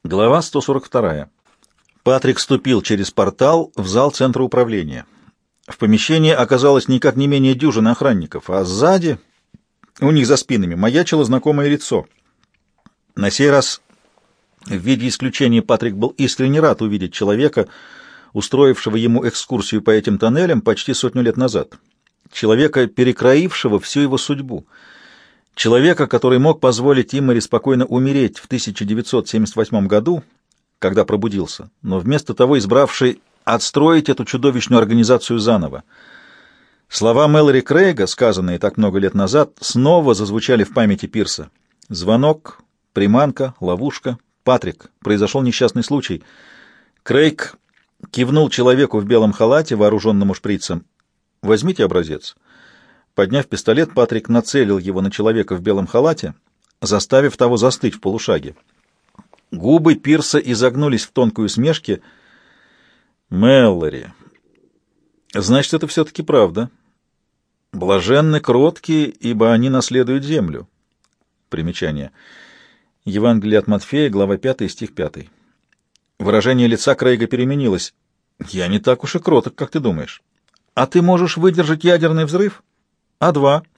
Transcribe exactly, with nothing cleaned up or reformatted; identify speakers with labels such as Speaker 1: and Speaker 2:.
Speaker 1: Глава сто сорок вторая. Патрик ступил через портал в зал центра управления. В помещении оказалось никак не менее дюжины охранников, а сзади, у них за спинами, маячило знакомое лицо. На сей раз, в виде исключения, Патрик был искренне рад увидеть человека, устроившего ему экскурсию по этим тоннелям почти сотню лет назад. Человека, перекроившего всю его судьбу. Человека, который мог позволить Иммари спокойно умереть в тысяча девятьсот семьдесят восьмом году, когда пробудился, но вместо того избравший отстроить эту чудовищную организацию заново. Слова Мэлори Крейга, сказанные так много лет назад, снова зазвучали в памяти Пирса. Звонок, приманка, ловушка. Патрик, произошел несчастный случай. Крейг кивнул человеку в белом халате, вооруженному шприцем. «Возьмите образец». Подняв пистолет, Патрик нацелил его на человека в белом халате, заставив того застыть в полушаге. Губы Пирса изогнулись в тонкой усмешке. «Мэллори, значит, это все-таки правда. Блаженны кроткие, ибо они наследуют землю». Примечание. Евангелие от Матфея, глава пятая, стих пятый. Выражение лица Крейга переменилось. «Я не так уж и кроток, как ты думаешь. А ты можешь выдержать ядерный взрыв? А два?»